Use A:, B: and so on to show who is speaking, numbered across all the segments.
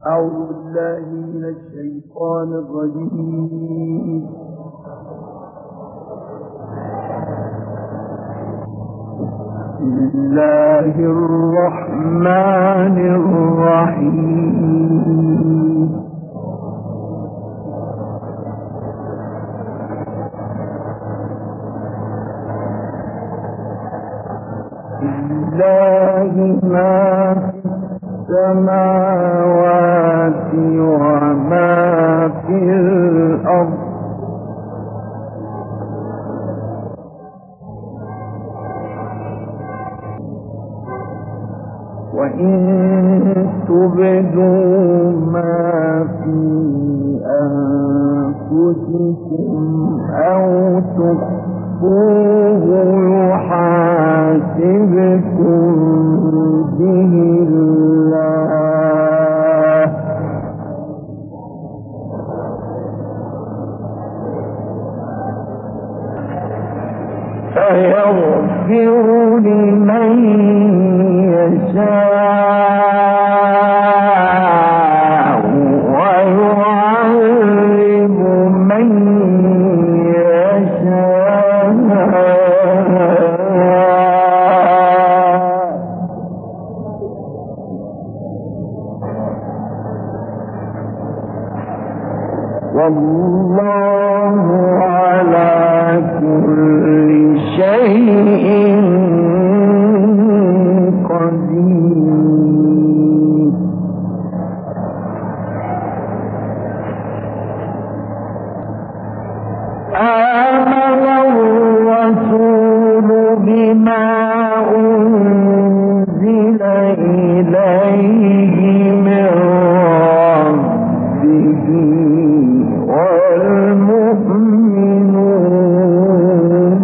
A: أعوذ بالله من الشيطان الرجيم. بسم الله الرحمن الرحيم. لله ما في السماوات وما في الأرض وإن تبدوا ما في أنفسكم أو تخفوه يحاسبكم به الله فيغفر لمن يشاء ويعذب من يشاء والله على كل شيء قدير. آمن الرسول بما أنزل إليه من ربه والمؤمنون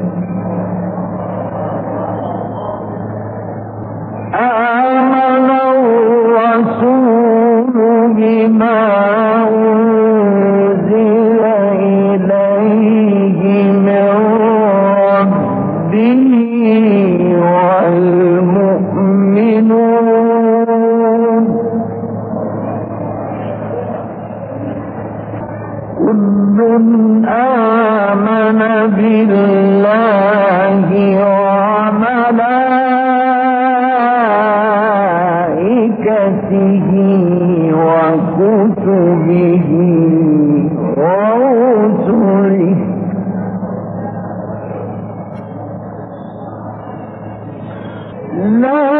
A: آمن الرسول بما أنزل إليه من ربه والمؤمنون كل آمن بالله وملائكته وكتبه ورسله لا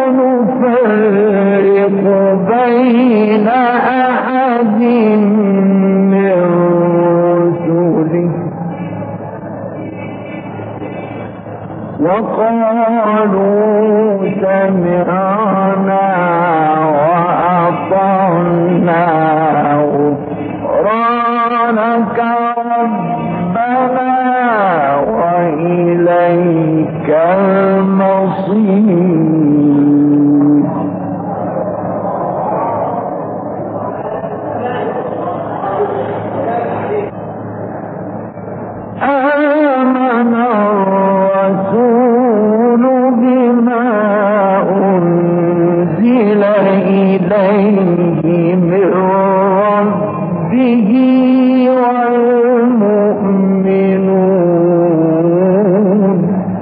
A: نفرق بين أحد من رسله وقالوا سمعنا وأطعنا غفرانك ربنا وإليك المصير. آمن الرسول بما أنزل إليه من ربه والمؤمنون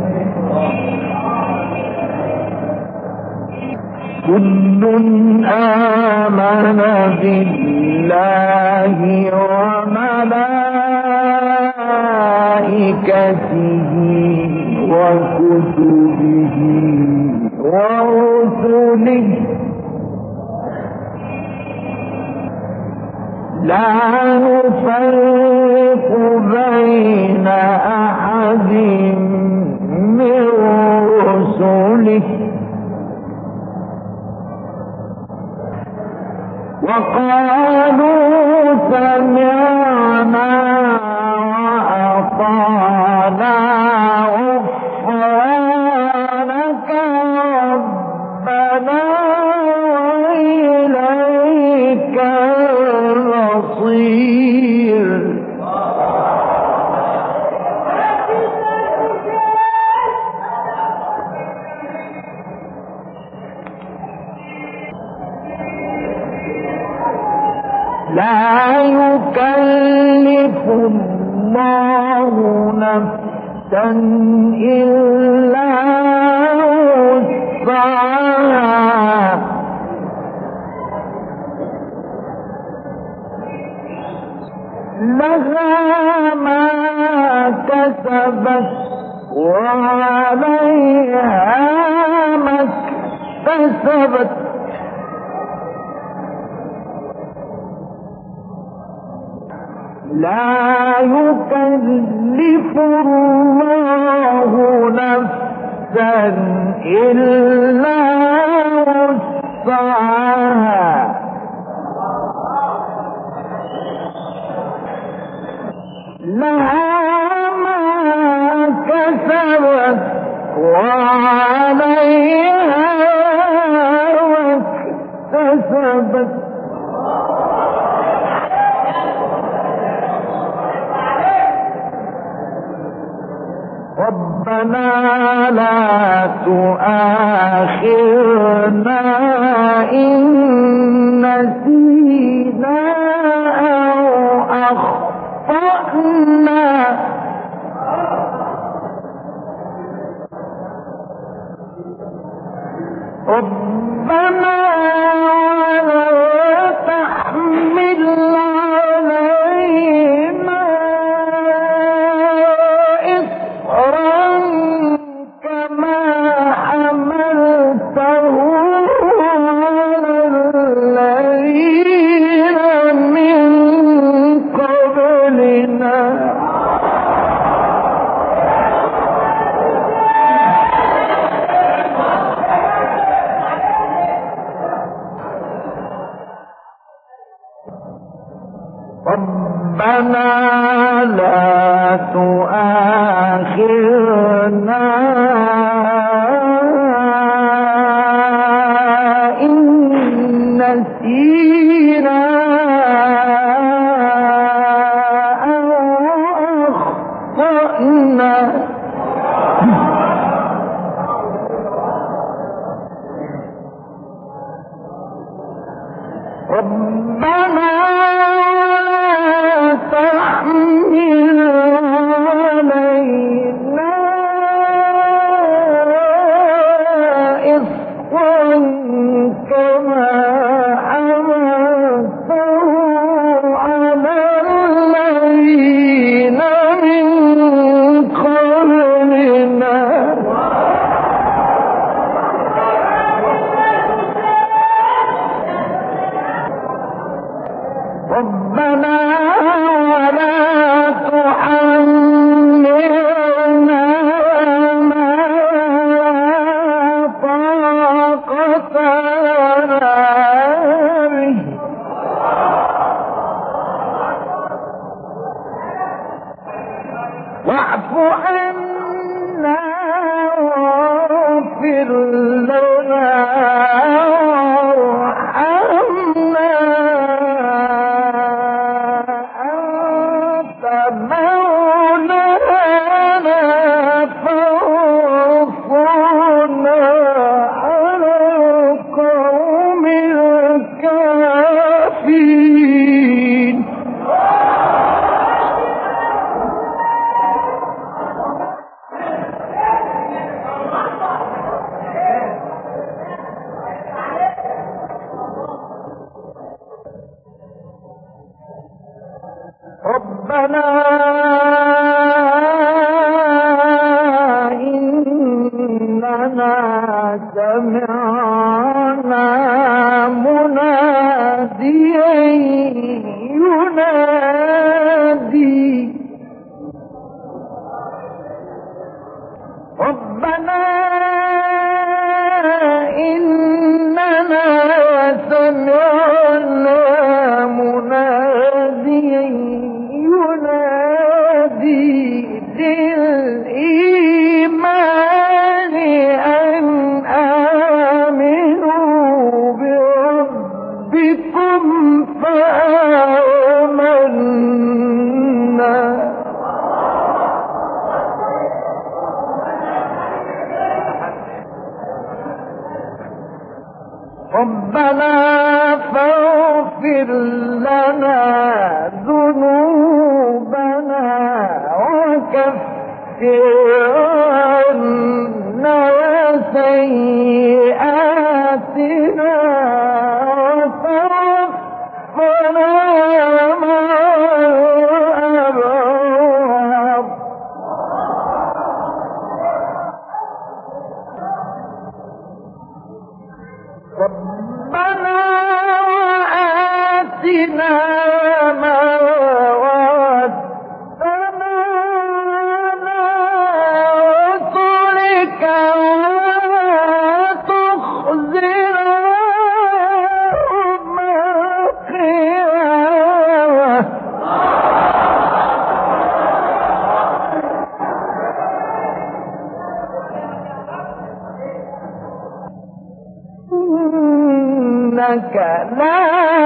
A: كل آمن بالله وملائكته وكتبه ورسله لا نفرق بين أحد من رسله وقالوا سمعنا وأطعنا غفرانك ربنا وإليك المصير. لا يكلف الله نفسا إلا وسعها لها ما كسبت وعليها ما اكتسبت لا يكلف الله نفسا إلا وسعها لها ما كسبت وعليها ما اكتسبت ربنا لا تؤاخذنا إن نسينا أو أخطأنا ربنا ولا تحمل علينا إصرا كما حملته على الذين من قبلنا ربنا لا تؤاخذنا إن نسينا أو أخطأنا ربنا تحمل علينا إصرا كما حملته على الذين من قبلنا ربنا ولا تحملنا ما لا طاقة لنا به واعف عنا واغفر لنا وارحمنا مولانا فانصرنا على القوم الكافرين ربنا إننا سمعنا مناديا ينادي ربنا إننا سمعنا مناديا ينادي للإيمان أن آمنوا بربكم فآمنا ربنا فاغفر لنا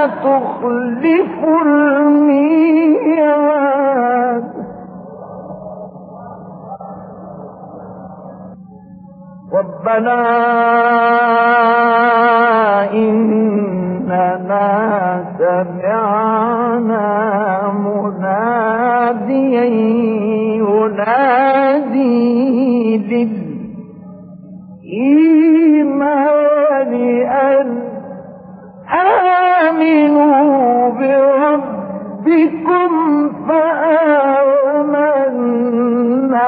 A: تخلف الميعاد ربنا إننا سمعنا مناديا ينادي للإيمان أن آمنوا بربكم فآمنا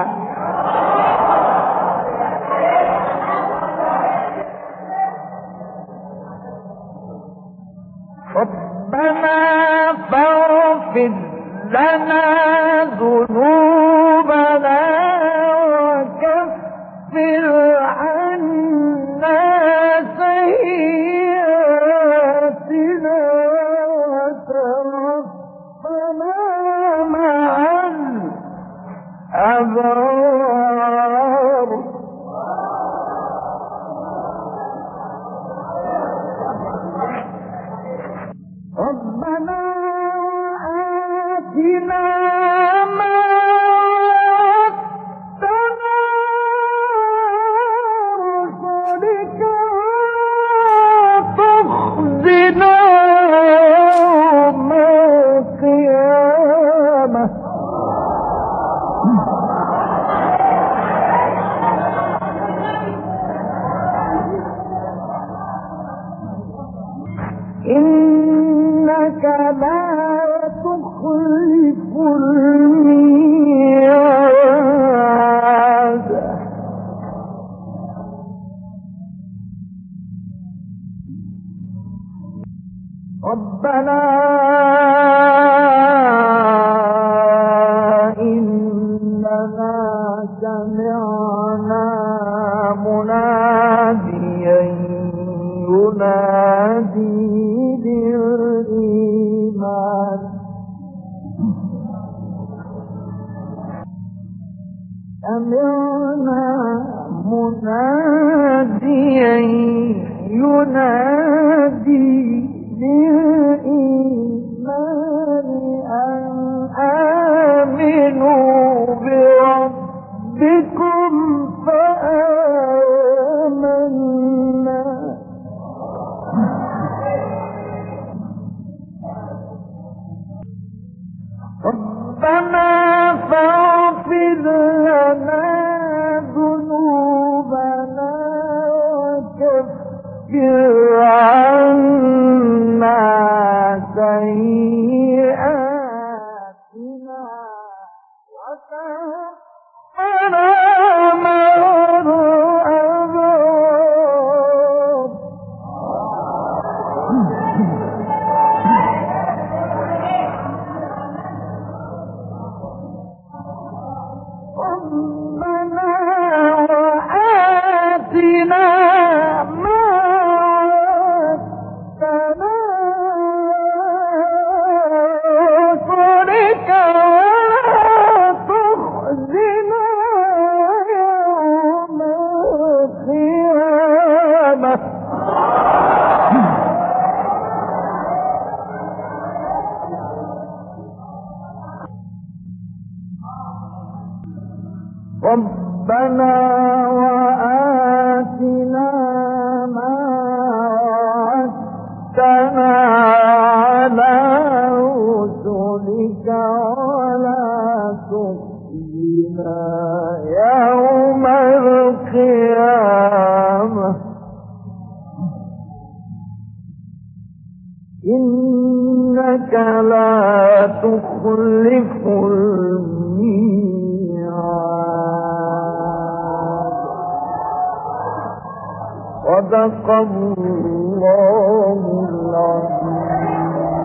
A: ربنا فاغفر لنا ذنوبنا وكفر عنا سيئاتنا وتوفنا مع الأبرار ربنا آتنا ما وعدتنا رسلك وتخزنا يوم القيامة إنك لا تخلف الميعاد ربنا إننا سمعنا مناديا ينادي للإيمان سمعنا مناديا ينادي للإيمان أن آمنوا بربكم فآمنا ربنا فاغفر لنا ذنوبنا وكفر عنا سيئاتنا وتوفنا مع الأبرار ربنا وآتنا ما وعدتنا رسلك ولا تخزنا يوم القيامة ربنا وآتنا ما وعدتنا على رسلك ولا تخزنا يوم القيامة إنك لا تخلف الميعاد صدق الله العظيم.